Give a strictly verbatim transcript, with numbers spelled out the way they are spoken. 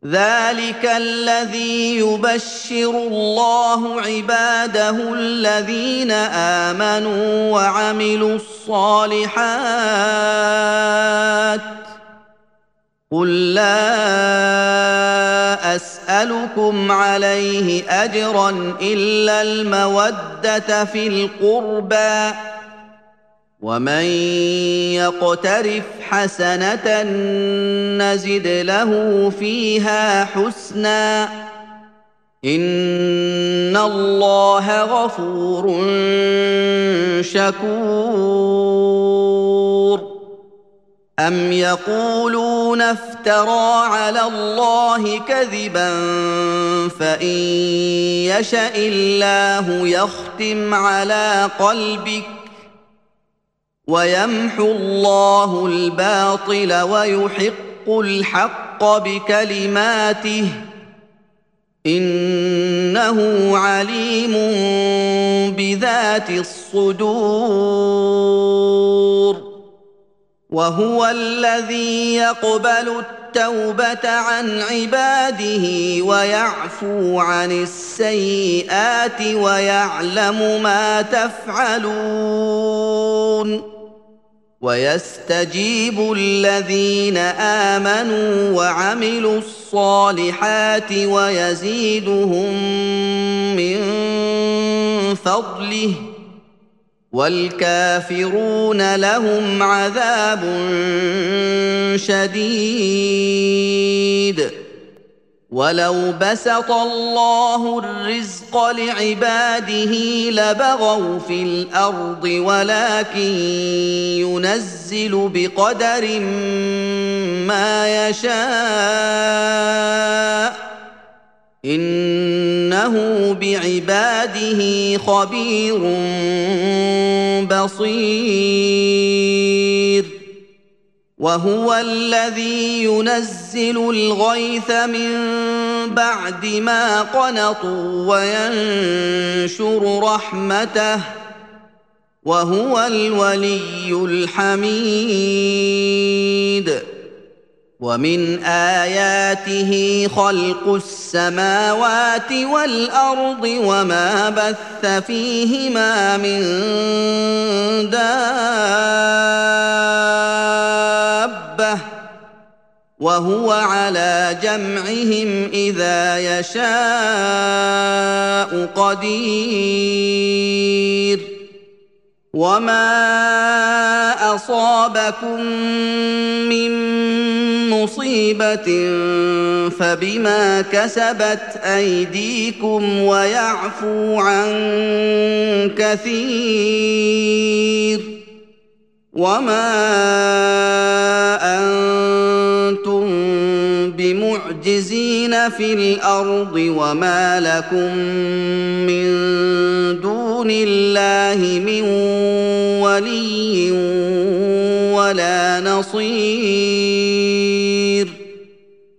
ذلك الذي يبشر الله عباده الذين آمنوا وعملوا الصالحات قل لا أسألكم عليه أجرا إلا المودة في القربى ومن يقترف حسنة نزد له فيها حسنا إن الله غفور شكور أم يقولون افترى على الله كذبا فإن يشأ الله يختم على قلبك ويمحو الله الباطل ويحق الحق بكلماته إنه عليم بذات الصدور وهو الذي يقبل التوبة عن عباده ويعفو عن السيئات ويعلم ما تفعلون ويستجيب الذين آمنوا وعملوا الصالحات ويزيدهم من فضله والكافرون لهم عذاب شديد ولو بسط الله الرزق لعباده لبغوا في الأرض ولكن ينزل بقدر ما يشاء إنه بعباده خبير بصير وهو الذي ينزل الغيث من بعد ما قنطوا وينشر رحمته وهو الولي الحميد ومن آياته خلق السماوات والأرض وما بث فيهما من دابة وهو على جمعهم إذا يشاء قدير وما أصابكم من مصيبة فبما كسبت أيديكم ويعفو عن كثير وما أنتم بمعجزين في الأرض وما لكم من دون الله من ولي ولا نصير